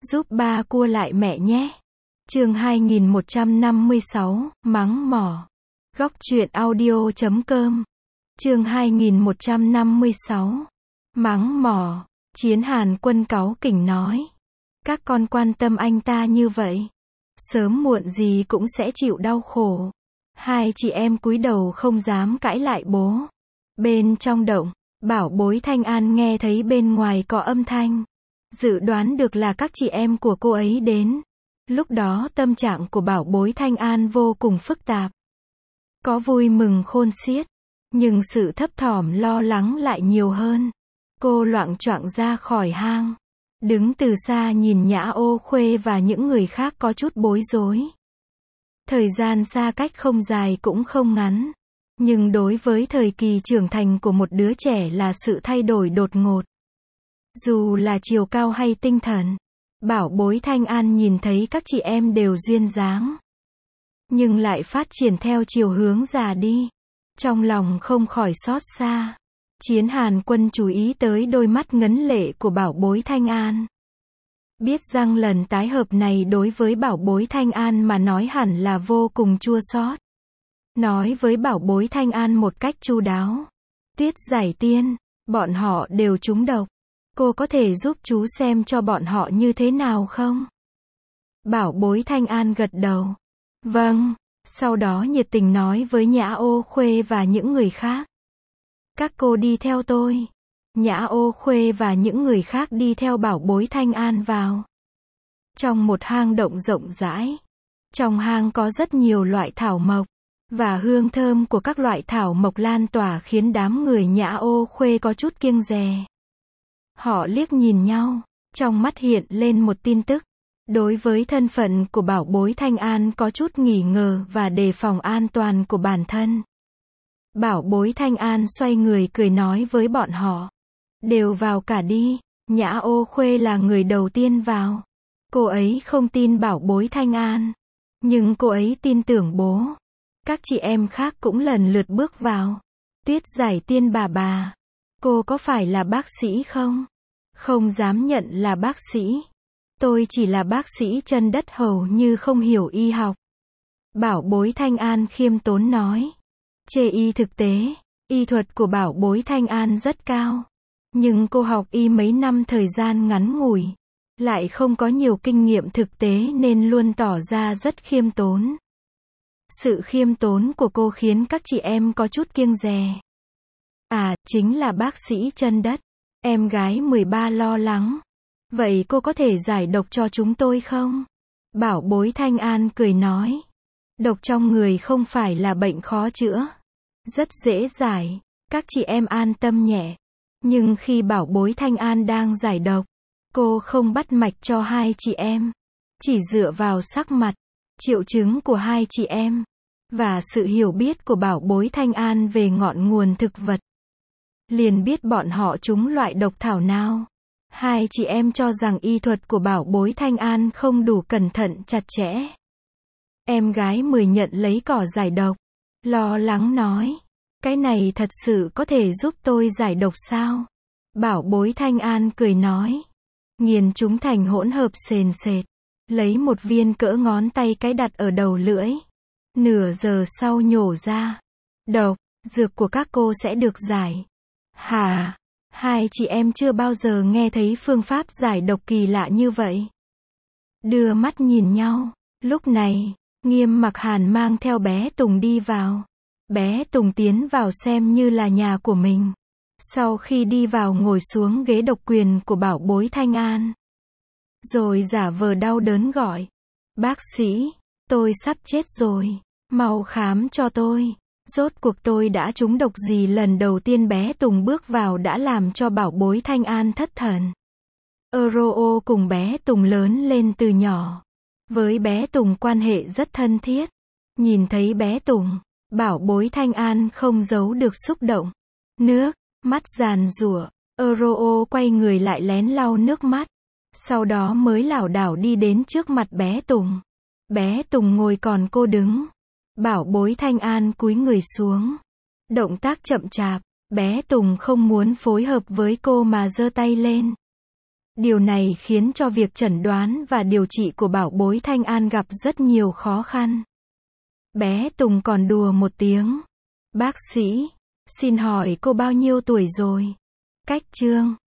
giúp ba cua lại mẹ nhé. Chương 2156, mắng mỏ. Góc truyện audio.com. Chương 2156, mắng mỏ. Chiến Hàn Quân cáu kỉnh nói. Các con quan tâm anh ta như vậy, sớm muộn gì cũng sẽ chịu đau khổ. Hai chị em cúi đầu không dám cãi lại bố. Bên trong động, Bảo Bối Thanh An nghe thấy bên ngoài có âm thanh. Dự đoán được là các chị em của cô ấy đến. Lúc đó tâm trạng của Bảo Bối Thanh An vô cùng phức tạp. Có vui mừng khôn xiết, nhưng sự thấp thỏm lo lắng lại nhiều hơn. Cô loạng choạng ra khỏi hang, đứng từ xa nhìn Nhã Ô Khuê và những người khác có chút bối rối. Thời gian xa cách không dài cũng không ngắn, nhưng đối với thời kỳ trưởng thành của một đứa trẻ là sự thay đổi đột ngột. Dù là chiều cao hay tinh thần, Bảo Bối Thanh An nhìn thấy các chị em đều duyên dáng, nhưng lại phát triển theo chiều hướng già đi. Trong lòng không khỏi xót xa. Chiến Hàn Quân chú ý tới đôi mắt ngấn lệ của Bảo Bối Thanh An. Biết rằng lần tái hợp này đối với Bảo Bối Thanh An mà nói hẳn là vô cùng chua xót. Nói với Bảo Bối Thanh An một cách chu đáo. Tuyết Giải Tiên, bọn họ đều trúng độc. Cô có thể giúp chú xem cho bọn họ như thế nào không? Bảo Bối Thanh An gật đầu. Vâng. Sau đó nhiệt tình nói với Nhã Ô Khuê và những người khác. Các cô đi theo tôi. Nhã Ô Khuê và những người khác đi theo Bảo Bối Thanh An vào trong một hang động rộng rãi. Trong hang có rất nhiều loại thảo mộc, và hương thơm của các loại thảo mộc lan tỏa khiến đám người Nhã Ô Khuê có chút kiêng dè. Họ liếc nhìn nhau, trong mắt hiện lên một tin tức. Đối với thân phận của Bảo Bối Thanh An có chút nghi ngờ và đề phòng an toàn của bản thân. Bảo Bối Thanh An xoay người cười nói với bọn họ. Đều vào cả đi. Nhã Ô Khuê là người đầu tiên vào. Cô ấy không tin Bảo Bối Thanh An, nhưng cô ấy tin tưởng bố. Các chị em khác cũng lần lượt bước vào. Tuyết Giải Tiên bà, cô có phải là bác sĩ không? Không dám nhận là bác sĩ. Tôi chỉ là bác sĩ chân đất hầu như không hiểu y học. Bảo Bối Thanh An khiêm tốn nói. Chê y thực tế, y thuật của Bảo Bối Thanh An rất cao. Nhưng cô học y mấy năm thời gian ngắn ngủi, lại không có nhiều kinh nghiệm thực tế nên luôn tỏ ra rất khiêm tốn. Sự khiêm tốn của cô khiến các chị em có chút kiêng dè. À, chính là bác sĩ chân đất. Em gái 13 lo lắng. Vậy cô có thể giải độc cho chúng tôi không? Bảo Bối Thanh An cười nói. Độc trong người không phải là bệnh khó chữa. Rất dễ giải. Các chị em an tâm nhẹ. Nhưng khi Bảo Bối Thanh An đang giải độc, cô không bắt mạch cho hai chị em. Chỉ dựa vào sắc mặt, triệu chứng của hai chị em, và sự hiểu biết của Bảo Bối Thanh An về ngọn nguồn thực vật, liền biết bọn họ trúng loại độc thảo nào. Hai chị em cho rằng y thuật của Bảo Bối Thanh An không đủ cẩn thận chặt chẽ. Em gái 10 nhận lấy cỏ giải độc, lo lắng nói. Cái này thật sự có thể giúp tôi giải độc sao? Bảo Bối Thanh An cười nói. Nghiền chúng thành hỗn hợp sền sệt. Lấy một viên cỡ ngón tay cái đặt ở đầu lưỡi. Nửa giờ sau nhổ ra. Độc, dược của các cô sẽ được giải. Hả? Hai chị em chưa bao giờ nghe thấy phương pháp giải độc kỳ lạ như vậy. Đưa mắt nhìn nhau. Lúc này, Nghiêm Mặc Hàn mang theo bé Tùng đi vào. Bé Tùng tiến vào xem như là nhà của mình. Sau khi đi vào ngồi xuống ghế độc quyền của Bảo Bối Thanh An. Rồi giả vờ đau đớn gọi. Bác sĩ, tôi sắp chết rồi. Mau khám cho tôi. Rốt cuộc tôi đã trúng độc gì? Lần đầu tiên bé Tùng bước vào đã làm cho Bảo Bối Thanh An thất thần. Euro cùng bé Tùng lớn lên từ nhỏ. Với bé Tùng quan hệ rất thân thiết. Nhìn thấy bé Tùng, Bảo Bối Thanh An không giấu được xúc động. Nước mắt giàn giụa. Euro quay người lại lén lau nước mắt. Sau đó mới lảo đảo đi đến trước mặt bé Tùng. Bé Tùng ngồi còn cô đứng. Bảo Bối Thanh An cúi người xuống. Động tác chậm chạp. Bé Tùng không muốn phối hợp với cô mà giơ tay lên. Điều này khiến cho việc chẩn đoán và điều trị của bảo bối Thanh An gặp rất nhiều khó khăn. Bé Tùng còn đùa một tiếng. Bác sĩ, xin hỏi cô bao nhiêu tuổi rồi? Cách Trương.